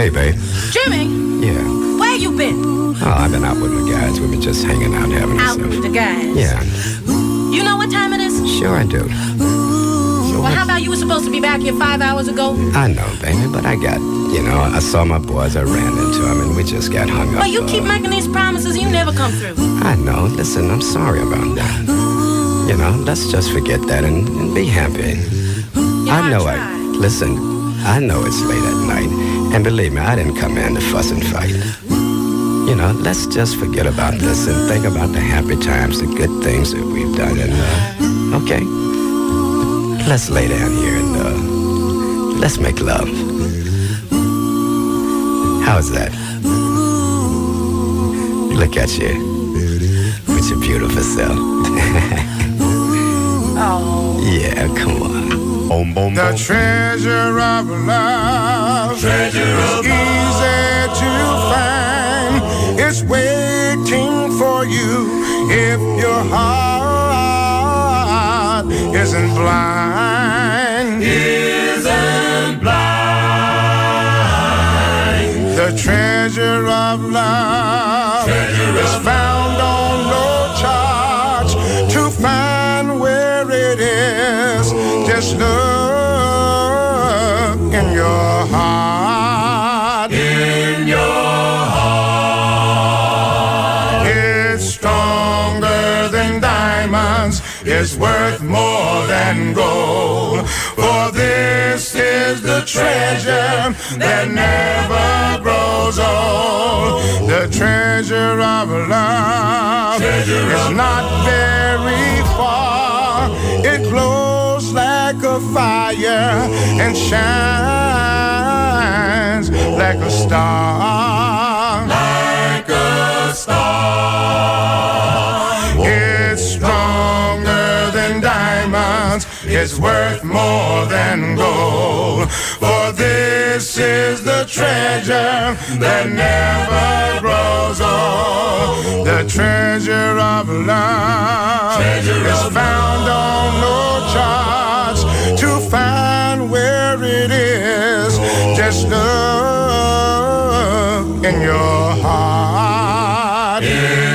Hey, babe. Jimmy? Yeah. Where you been? Oh, I've been out with my guys. We've been just hanging out, having Out ourselves. with the guys? Yeah. You know what time it is? Sure I do. Well, how about you were supposed to be back here 5 hours ago? I know, baby, but I saw my boys, I ran into them, and we just got hung up. But you keep making these promises, you never come through. I know. Listen, I'm sorry about that. Let's just forget that and be happy. I know I know it's late at night, and believe me, I didn't come in to fuss and fight. Let's just forget about this and think about the happy times, the good things that we've done, and, okay. Let's lay down here and, let's make love. How's that? Look at you with your beautiful self. Oh. Yeah, come on. Boom, boom, The boom. treasure of love is easy to find. It's waiting for you if your heart isn't blind. The treasure of love is found on no charge. To find where it is, just look in your heart. It's stronger than diamonds, it's worth more than gold. For this is the treasure that never grows old. The treasure of love is not very far. It glows like a fire and shines like a star. It's stronger than diamonds, it's worth more than gold. For this is the treasure that never grows old. The treasure of love is found on no charge. To find where it is, just look in your heart.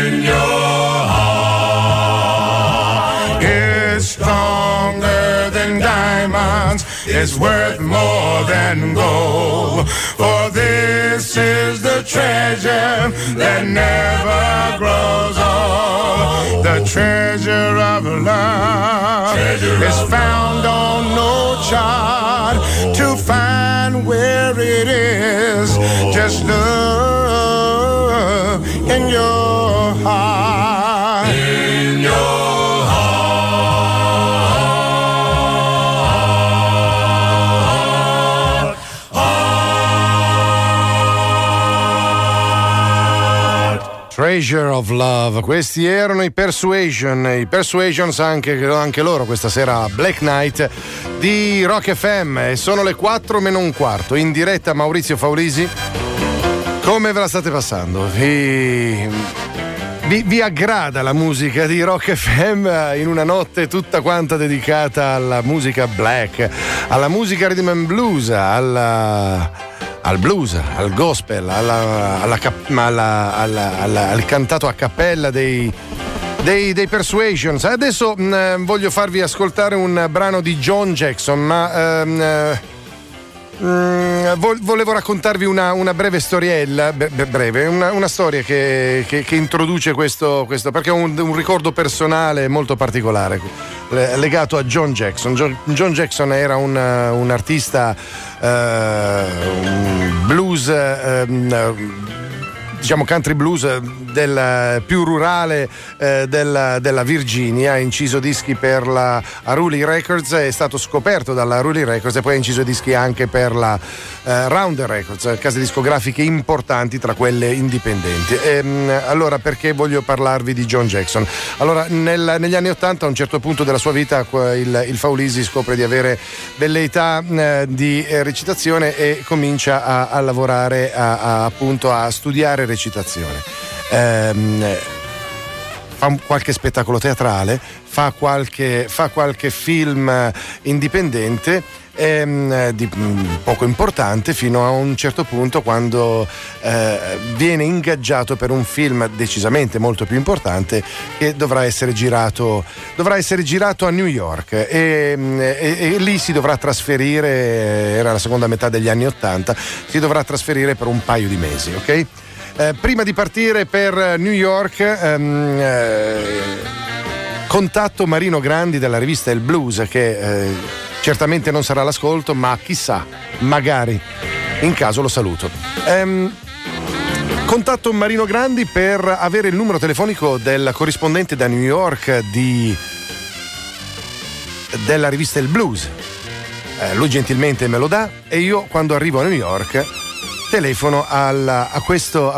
It's stronger than diamonds, it's worth more than gold. For this is the treasure that never grows old. The treasure of love is found on no chart. To find where it is, just look in your heart. In your Treasure of Love, questi erano i Persuasions, anche loro questa sera Black Knight di Rock FM, e sono le 4:45 in diretta. Maurizio Faulisi, come ve la state passando? Vi aggrada la musica di Rock FM in una notte tutta quanta dedicata alla musica black, alla musica rhythm and blues, al blues, al gospel, al cantato a cappella dei Persuasions. Adesso voglio farvi ascoltare un brano di John Jackson, ma volevo raccontarvi una breve storiella, una storia che introduce questo, perché è un ricordo personale molto particolare legato a John Jackson. John Jackson era un artista blues, diciamo country blues del più rurale della Virginia. Ha inciso dischi per la Ruley Records, è stato scoperto dalla Ruley Records e poi ha inciso dischi anche per la Rounder Records, case discografiche importanti tra quelle indipendenti. Allora, perché voglio parlarvi di John Jackson? Allora, negli anni '80, a un certo punto della sua vita, il Faulisi scopre di avere velleità di recitazione e comincia a lavorare, appunto a studiare recitazione. fa qualche spettacolo teatrale, fa qualche film indipendente di poco importante, fino a un certo punto, quando viene ingaggiato per un film decisamente molto più importante, che dovrà essere girato a New York, e lì si dovrà trasferire, era la seconda metà degli anni '80, si dovrà trasferire per un paio di mesi, ok? Prima di partire per New York, contatto Marino Grandi della rivista Il Blues, che certamente non sarà all'ascolto, ma chissà, magari, in caso lo saluto. Contatto Marino Grandi per avere il numero telefonico del corrispondente da New York della rivista Il Blues. Lui gentilmente me lo dà, e io, quando arrivo a New York, telefono a questo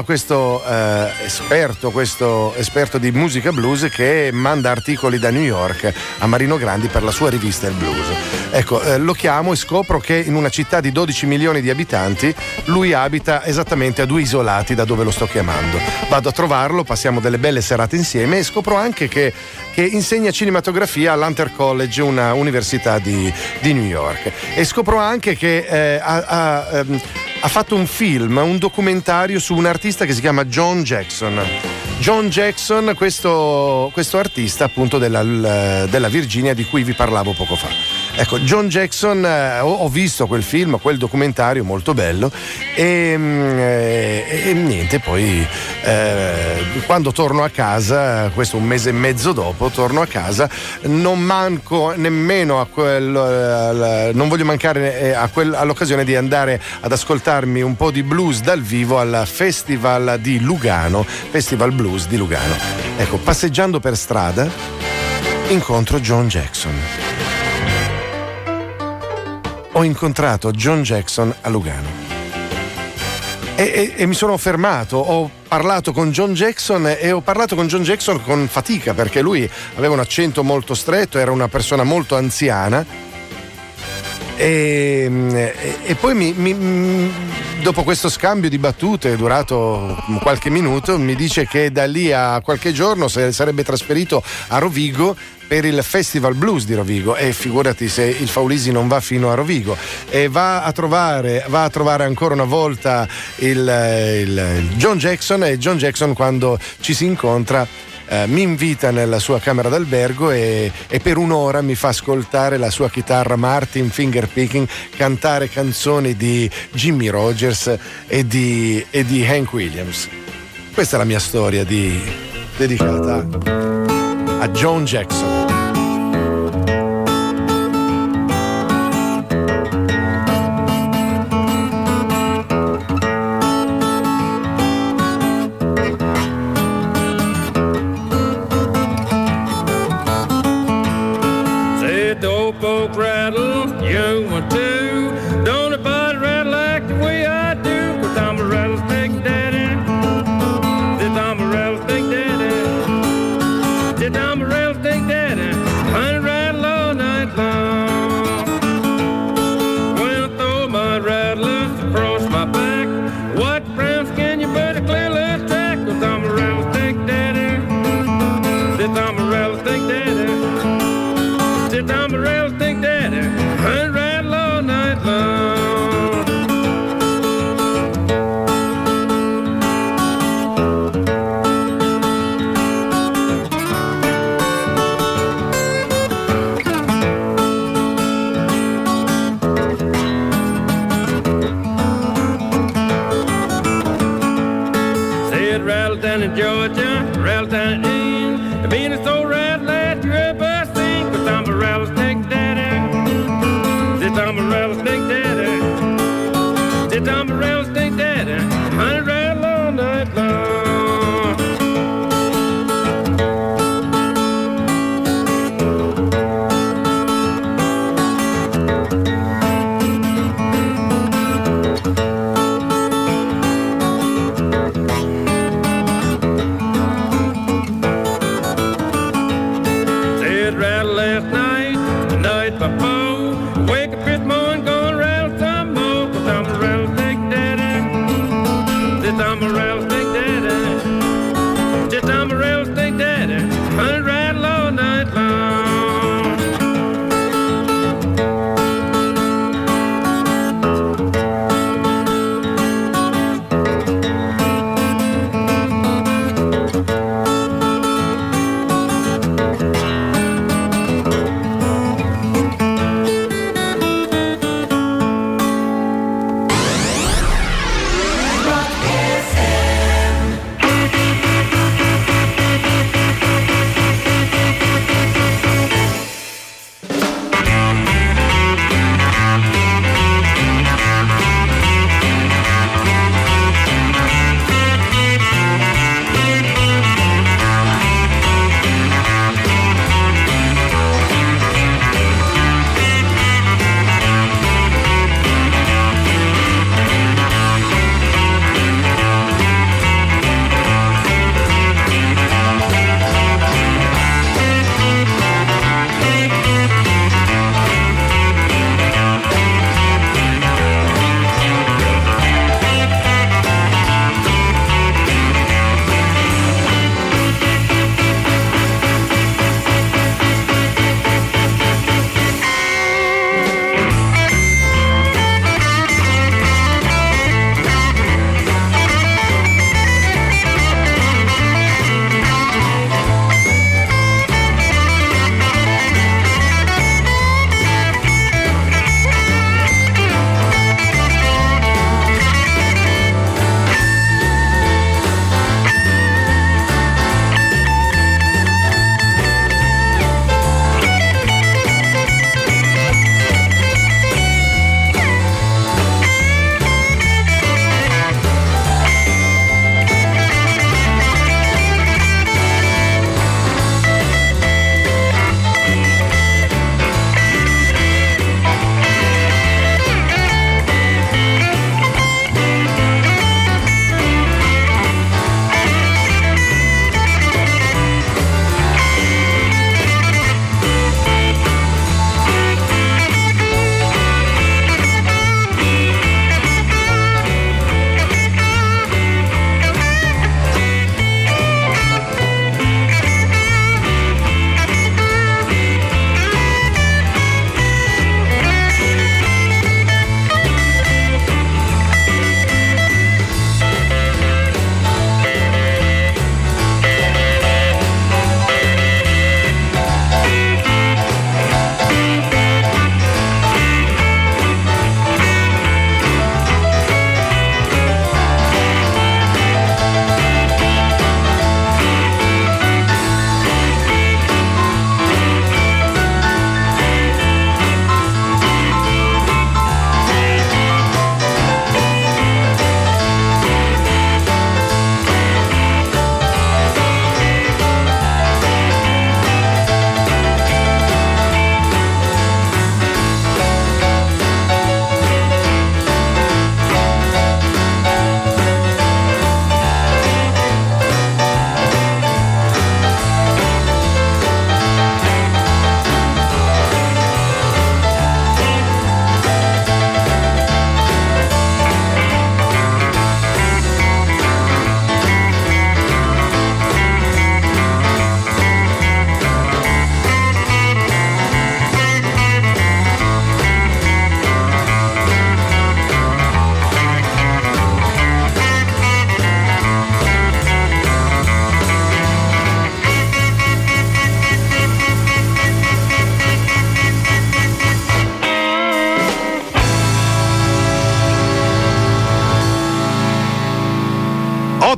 esperto di musica blues, che manda articoli da New York a Marino Grandi per la sua rivista Il Blues. Ecco, lo chiamo e scopro che in una città di 12 milioni di abitanti lui abita esattamente a 2 isolati da dove lo sto chiamando. Vado a trovarlo, passiamo delle belle serate insieme, e scopro anche che insegna cinematografia all'Hunter College, una università di New York, e scopro anche che ha fatto un documentario su un artista che si chiama John Jackson. John Jackson, questo artista appunto della Virginia, di cui vi parlavo poco fa. Ecco, John Jackson, ho visto quel film, quel documentario molto bello, e niente, poi quando torno a casa, questo un mese e mezzo dopo, torno a casa, non manco nemmeno non voglio mancare all'occasione di andare ad ascoltarmi un po' di blues dal vivo al Festival di Lugano, Festival Blues di Lugano. Ecco, passeggiando per strada incontro John Jackson. Ho incontrato John Jackson a Lugano e mi sono fermato, ho parlato con John Jackson, e ho parlato con John Jackson con fatica, perché lui aveva un accento molto stretto, era una persona molto anziana, e poi dopo questo scambio di battute durato qualche minuto, mi dice che da lì a qualche giorno sarebbe trasferito a Rovigo per il Festival Blues di Rovigo, e figurati se il Faulisi non va fino a Rovigo, e va a trovare ancora una volta il John Jackson, e John Jackson, quando ci si incontra, mi invita nella sua camera d'albergo e per un'ora mi fa ascoltare la sua chitarra Martin fingerpicking, cantare canzoni di Jimmy Rogers e di Hank Williams. Questa è la mia storia dedicata a John Jackson. Sit down, Morel, think daddy, and ride low now.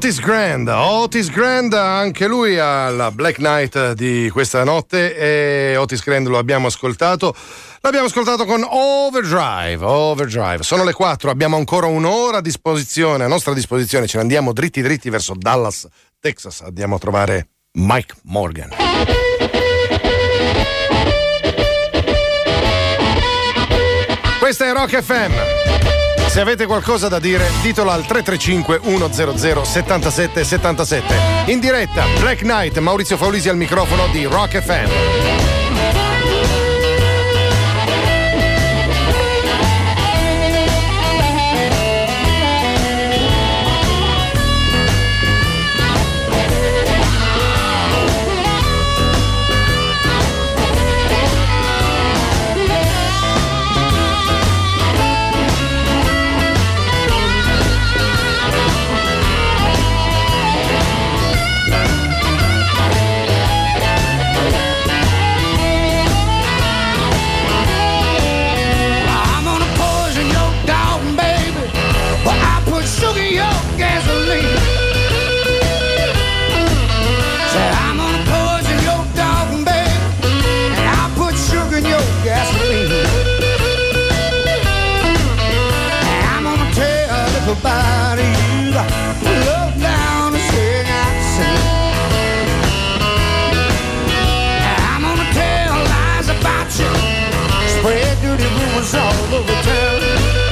Otis Grant, anche lui alla Black Night di questa notte, e Otis Grant l'abbiamo ascoltato con Overdrive. Sono le 4, abbiamo ancora un'ora a nostra disposizione, ce ne andiamo dritti verso Dallas, Texas, andiamo a trovare Mike Morgan. Questa è Rock FM. Se avete qualcosa da dire, ditelo al 335 100 77 77. In diretta, Black Knight, Maurizio Faulisi al microfono di Rock FM. About you, look down and sing out and sing. I'm gonna tell lies about you, spread dirty rumors all over town.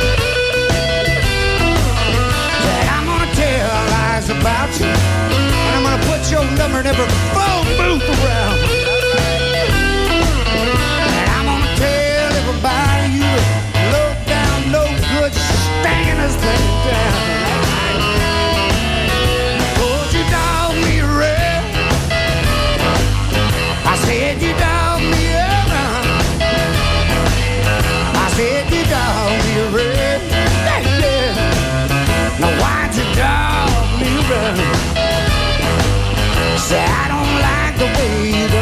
Yeah, I'm gonna tell lies about you, and I'm gonna put your number in every phone booth around. And I'm gonna tell everybody you low down, no good, stinging this thing down. Cause you dog me red, I said you dog me around. I said you dog me red, yeah. Now why'd you dog me around? Say I don't like the way you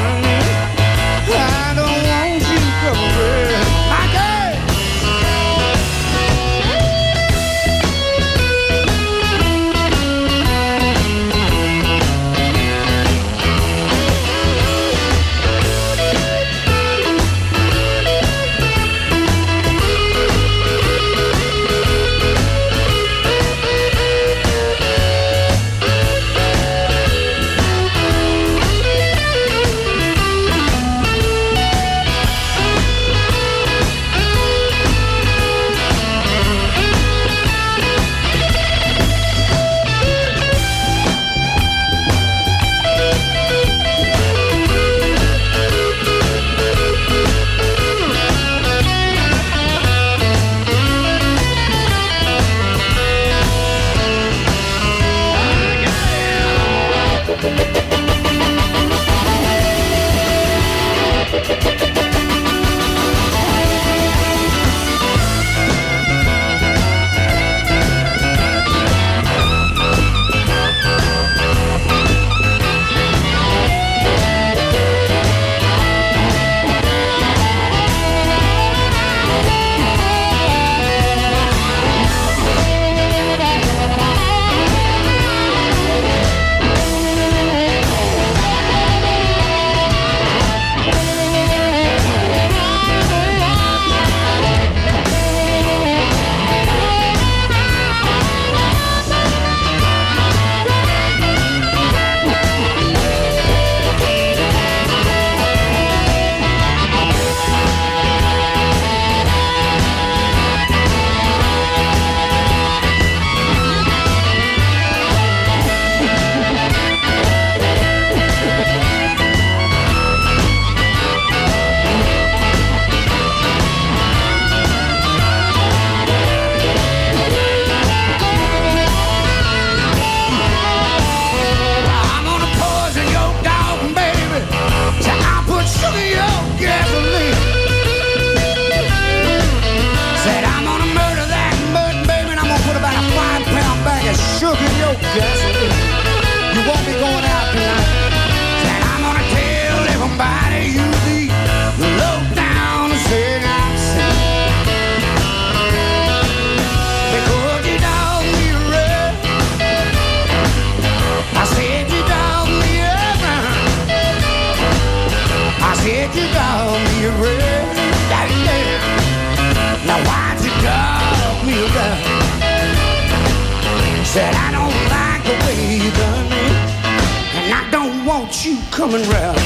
Said I don't like the way you done it, and I don't want you coming round.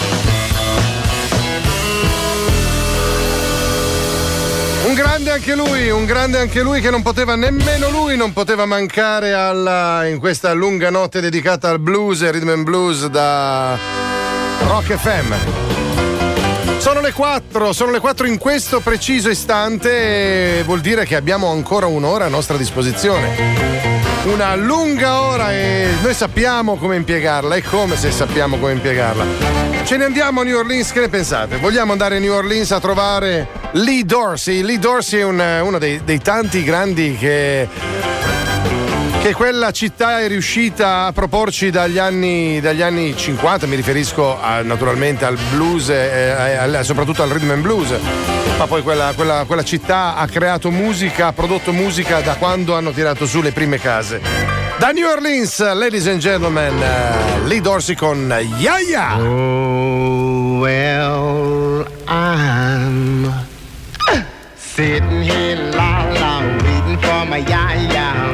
Un grande anche lui che non poteva nemmeno lui non poteva mancare in questa lunga notte dedicata al blues e rhythm and blues da Rock FM. Sono le 4 in questo preciso istante, vuol dire che abbiamo ancora un'ora a nostra disposizione. Una lunga ora e noi sappiamo come impiegarla, è come se sappiamo come impiegarla. Ce ne andiamo a New Orleans, che ne pensate? Vogliamo andare a New Orleans a trovare Lee Dorsey? Lee Dorsey è uno dei tanti grandi che quella città è riuscita a proporci dagli anni 50, mi riferisco naturalmente al blues e soprattutto al rhythm and blues, ma poi quella città ha creato musica, ha prodotto musica da quando hanno tirato su le prime case. Da New Orleans, ladies and gentlemen, Lee Dorsey con Yaya. Oh, well, I'm sitting here la waiting for my Yaya.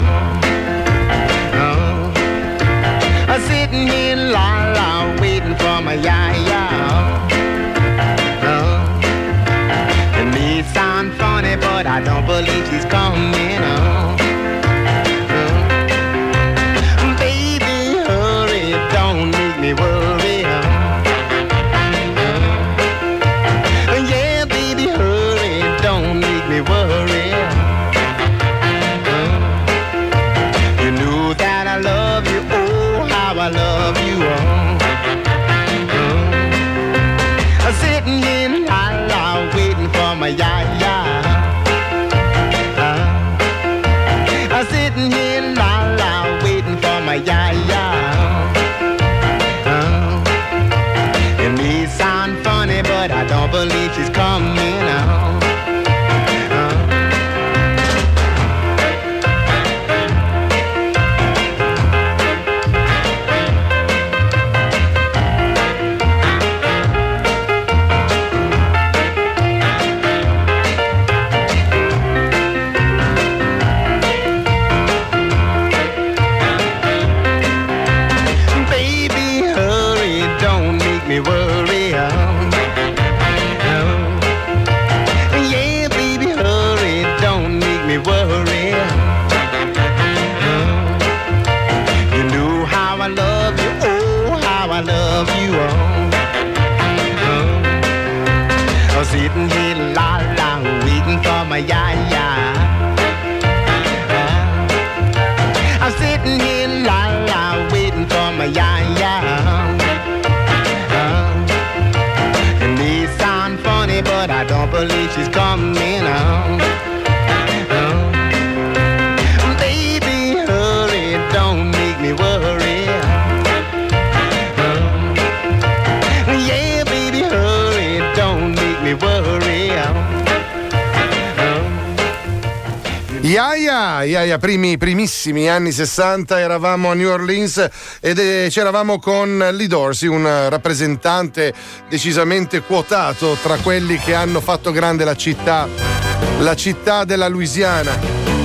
Sitting here la waiting for my Yaya. It may sound funny, but I don't believe she's coming. Baby, hurry, don't make me worry. Yeah, baby, hurry, don't make me worry. You know that I love you, oh, how I love you. Sitting here la waiting for my Yaya. Sitting here la waiting for my Yaya. It may sound funny, but I don't believe she's coming. Sitting here la waiting for my Yaya. I'm sitting here la waiting for my Yaya. It may sound funny, but I don't believe she's coming. Baby, hurry, don't make me worry. Yeah, baby, hurry, don't make me worry. Yaya, primissimi anni 60, eravamo a New Orleans ed c'eravamo con Lee Dorsey, un rappresentante decisamente quotato tra quelli che hanno fatto grande la città della Louisiana.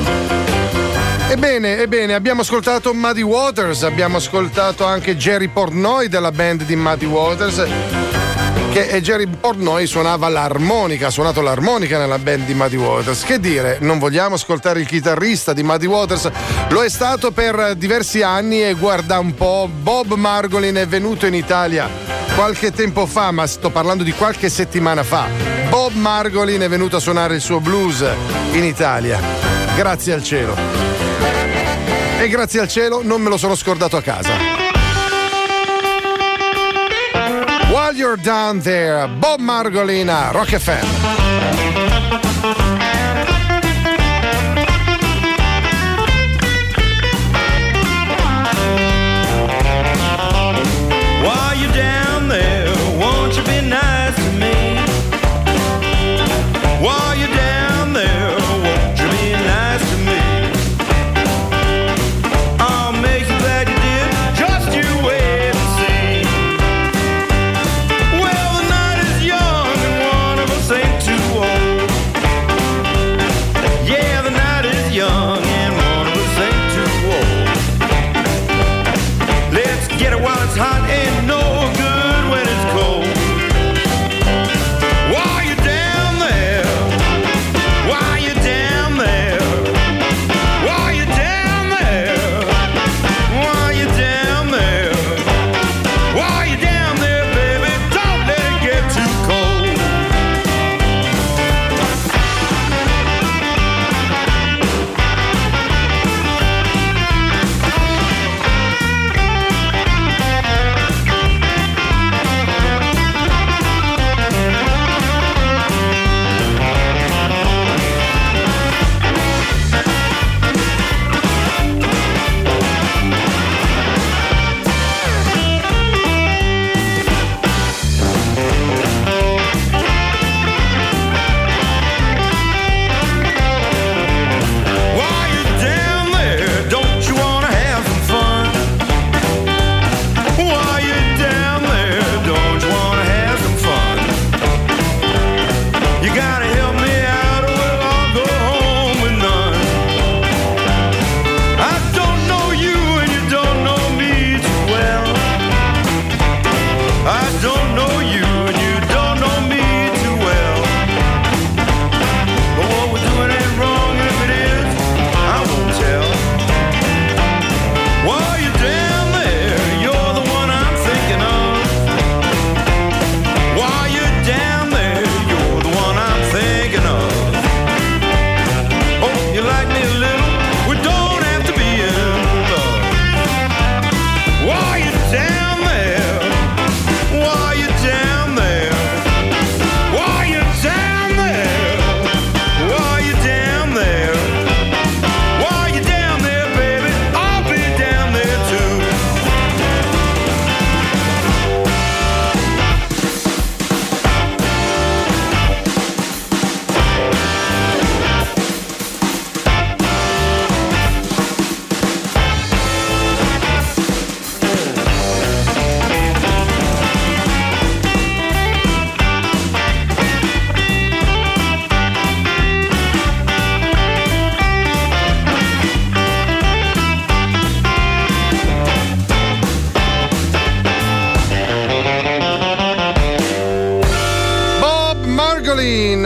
Ebbene, abbiamo ascoltato Muddy Waters, abbiamo ascoltato anche Jerry Portnoy della band di Muddy Waters, che Jerry Portnoy suonava l'armonica, ha suonato l'armonica nella band di Muddy Waters. Che dire, non vogliamo ascoltare il chitarrista di Muddy Waters? Lo è stato per diversi anni e guarda un po', Bob Margolin è venuto in Italia qualche tempo fa, ma sto parlando di qualche settimana fa. Bob Margolin è venuto a suonare il suo blues in Italia, grazie al cielo. E grazie al cielo non me lo sono scordato a casa. While you're down there, Bob Margolin, Rock FM. While you're down there, won't you be nice to me? While you're down there, won't you be nice to me? I'll make you glad you did, just you wait and see. Well, the night is young and one of us ain't too old.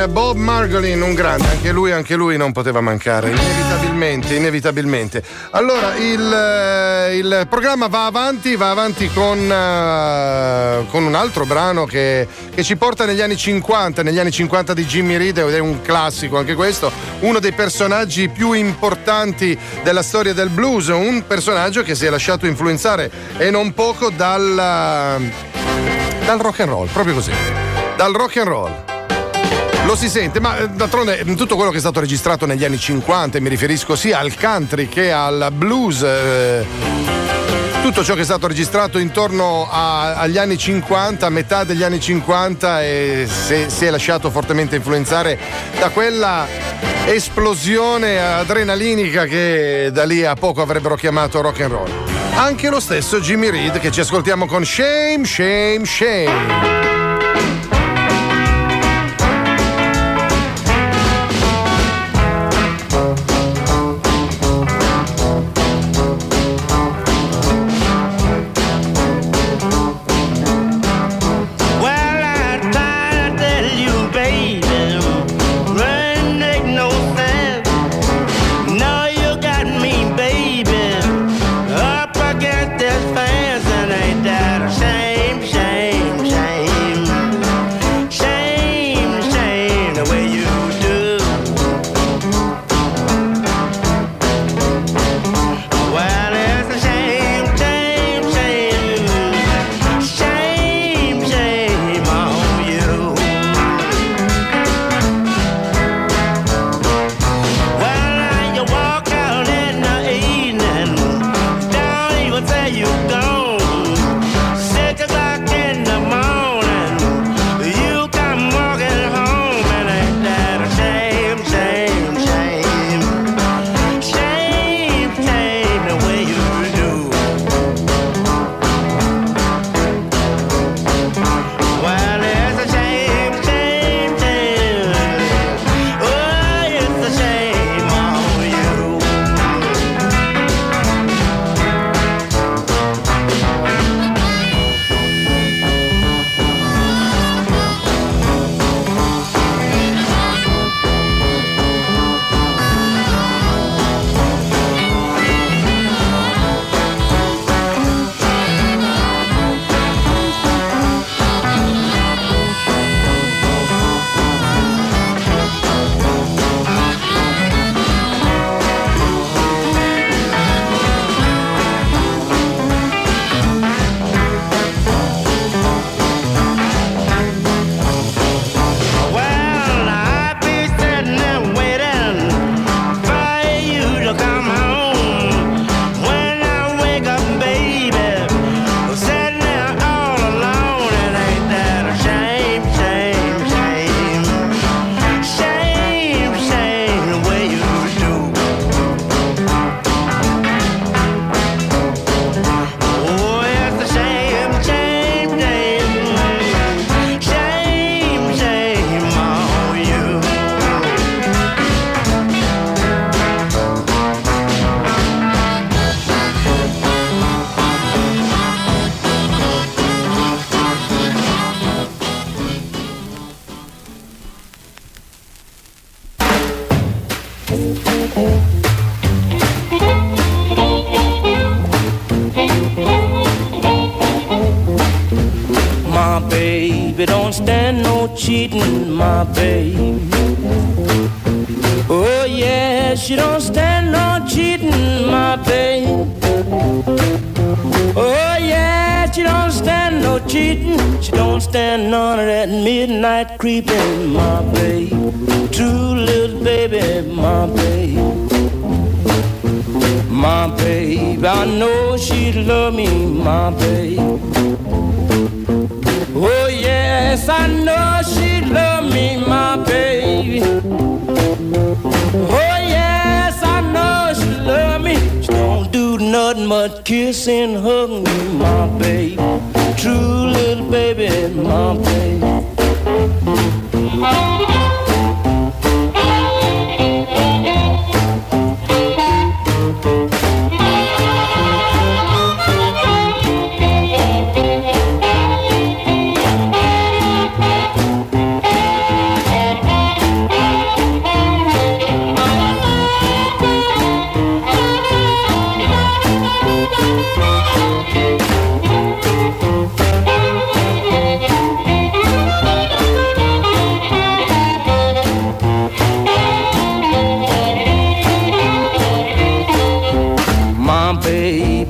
con Bob Margolin, un grande, anche lui non poteva mancare, inevitabilmente. Allora il programma va avanti con un altro brano che ci porta negli anni 50 di Jimmy Reed, ed è un classico anche questo, uno dei personaggi più importanti della storia del blues, un personaggio che si è lasciato influenzare e non poco dal rock and roll, proprio così, dal rock and roll. Lo si sente, ma d'altronde tutto quello che è stato registrato negli anni 50, mi riferisco sia al country che al blues, tutto ciò che è stato registrato intorno agli anni 50, a metà degli anni 50, e si è lasciato fortemente influenzare da quella esplosione adrenalinica che da lì a poco avrebbero chiamato rock and roll. Anche lo stesso Jimmy Reed, che ci ascoltiamo con Shame, Shame, Shame. baby don't stand no cheating, my baby. Oh yeah, she don't stand no cheating, my baby. Oh yeah, she don't stand no cheating. She don't stand none of that midnight creeping, my baby. True little baby, my baby. My baby, I know she'd love me, my baby. Oh yes, I know she'd love me, my baby. Oh yes, I know she'd love me. She don't do nothing but kiss and hug me, my baby. True little baby, my baby.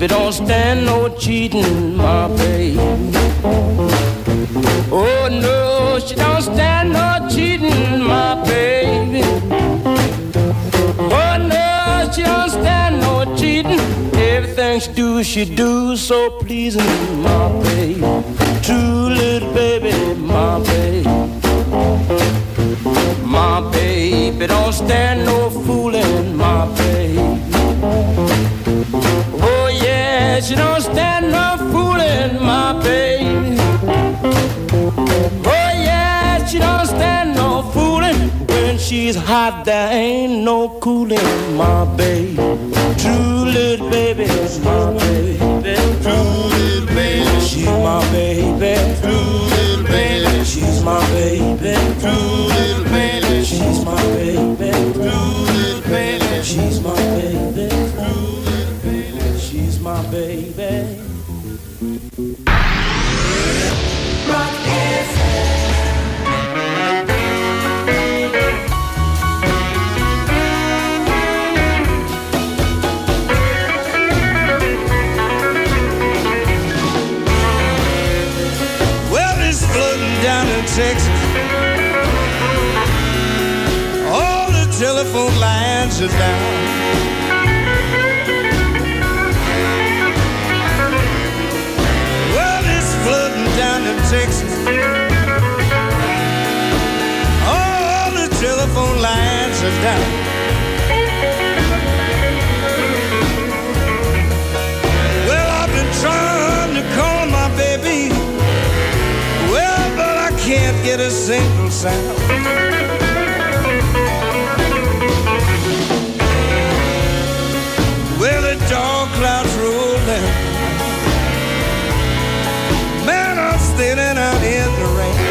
baby don't stand no cheating, my baby. Oh no, she don't stand no cheating, my baby. Oh no, she don't stand no cheating. Everything she do so pleasing, my baby. True little baby, my baby. My baby don't stand no fooling, my baby. Oh yeah, she don't stand no fooling, my baby. Oh yeah, she don't stand no fooling. When she's hot, there ain't no cooling, my baby. True little baby, my baby. True little baby, she's my baby. True little baby, she's my baby. True little baby, she's my baby. True little baby, she's my baby. True little baby, she's my baby. Rock down in Texas, all the telephone lines are down. Well, it's flooding down in Texas, all the telephone lines are down. Well, I've been trying to call my baby, can't get a single sound. Well, the dark clouds rolling, man, I'm standing out in the rain.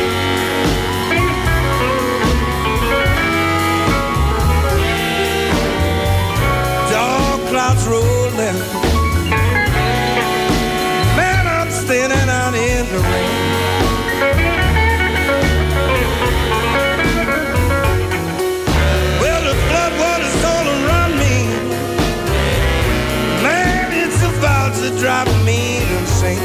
Dark clouds rolling, man, I'm standing out in the rain. Driving me insane.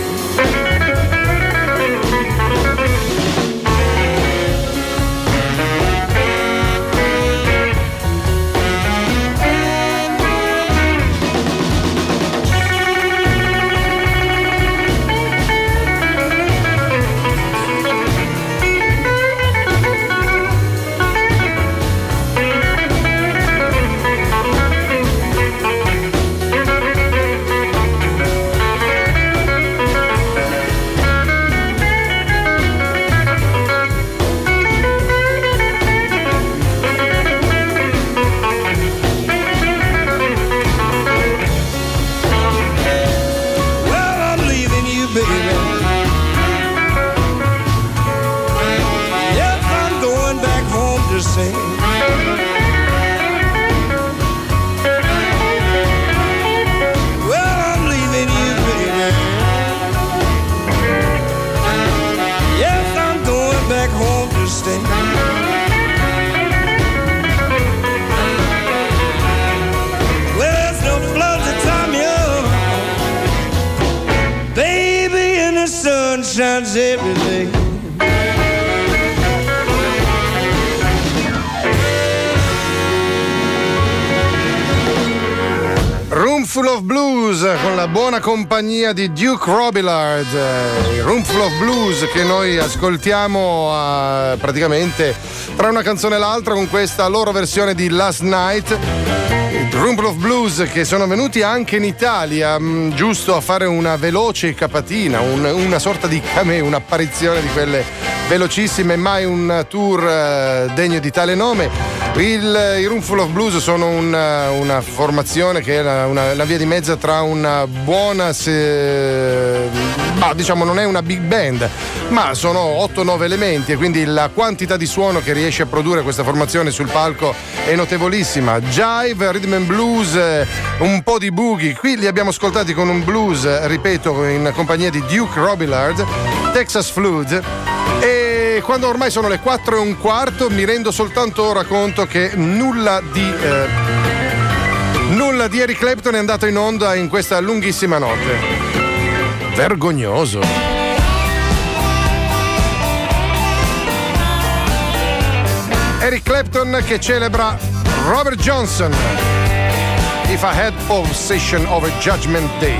Shines every day. Roomful of Blues con la buona compagnia di Duke Robillard. Roomful of Blues che noi ascoltiamo praticamente tra una canzone e l'altra con questa loro versione di Last Night. Roomful of Blues che sono venuti anche in Italia, giusto a fare una veloce capatina, una sorta di cameo, un'apparizione di quelle velocissime, mai un tour degno di tale nome. I Roomful of Blues sono una formazione che è la via di mezzo tra una buona, diciamo non è una big band, ma sono 8-9 elementi e quindi la quantità di suono che riesce a produrre questa formazione sul palco è notevolissima. Jive, rhythm and blues, un po' di boogie. Qui li abbiamo ascoltati con un blues, ripeto, in compagnia di Duke Robillard, Texas Flood. E quando ormai sono le 4:15 mi rendo soltanto ora conto che nulla di Nulla di Eric Clapton è andato in onda in questa lunghissima notte. Vergognoso. Eric Clapton che celebra Robert Johnson. If I Had Possession of a Judgment Day.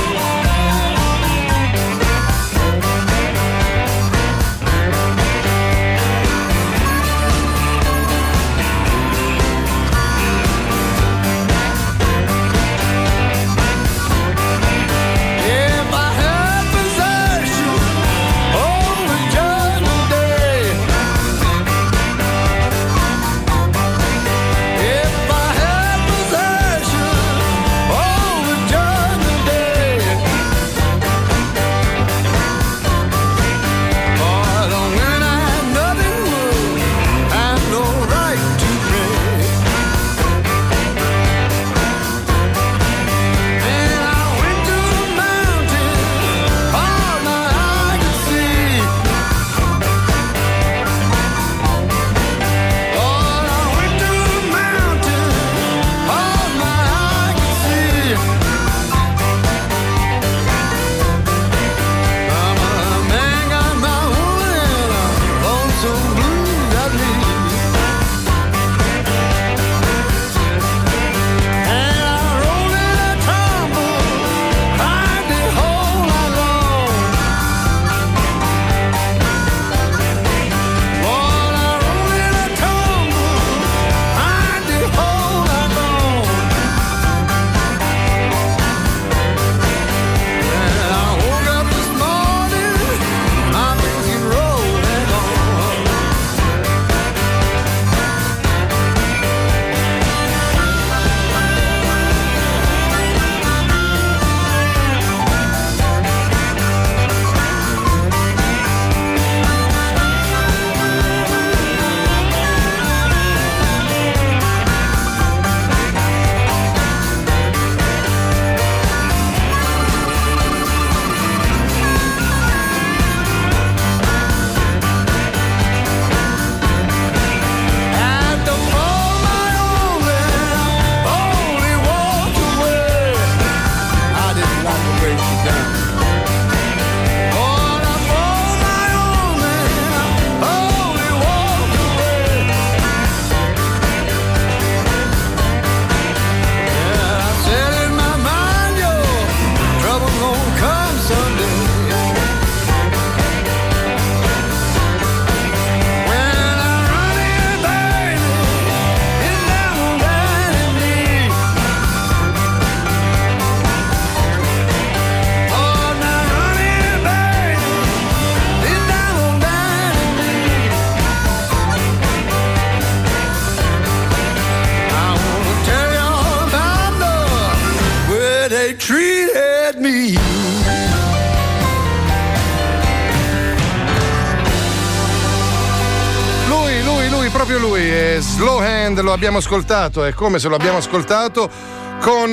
Proprio lui, è Slow Hand, lo abbiamo ascoltato, e come se lo abbiamo ascoltato con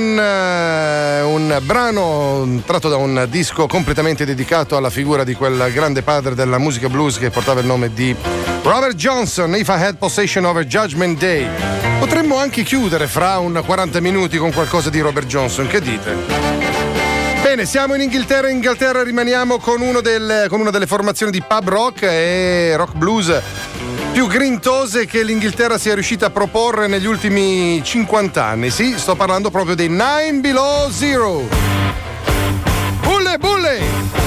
un brano tratto da un disco completamente dedicato alla figura di quel grande padre della musica blues che portava il nome di Robert Johnson, If I Had Possession of a Judgment Day. Potremmo anche chiudere fra un 40 minuti con qualcosa di Robert Johnson, che dite? Bene, siamo in Inghilterra. In Inghilterra rimaniamo con una delle formazioni di pub rock e rock blues più grintose che l'Inghilterra sia riuscita a proporre negli ultimi 50 anni. Sì, sto parlando proprio dei Nine Below Zero. Bulle, bulle!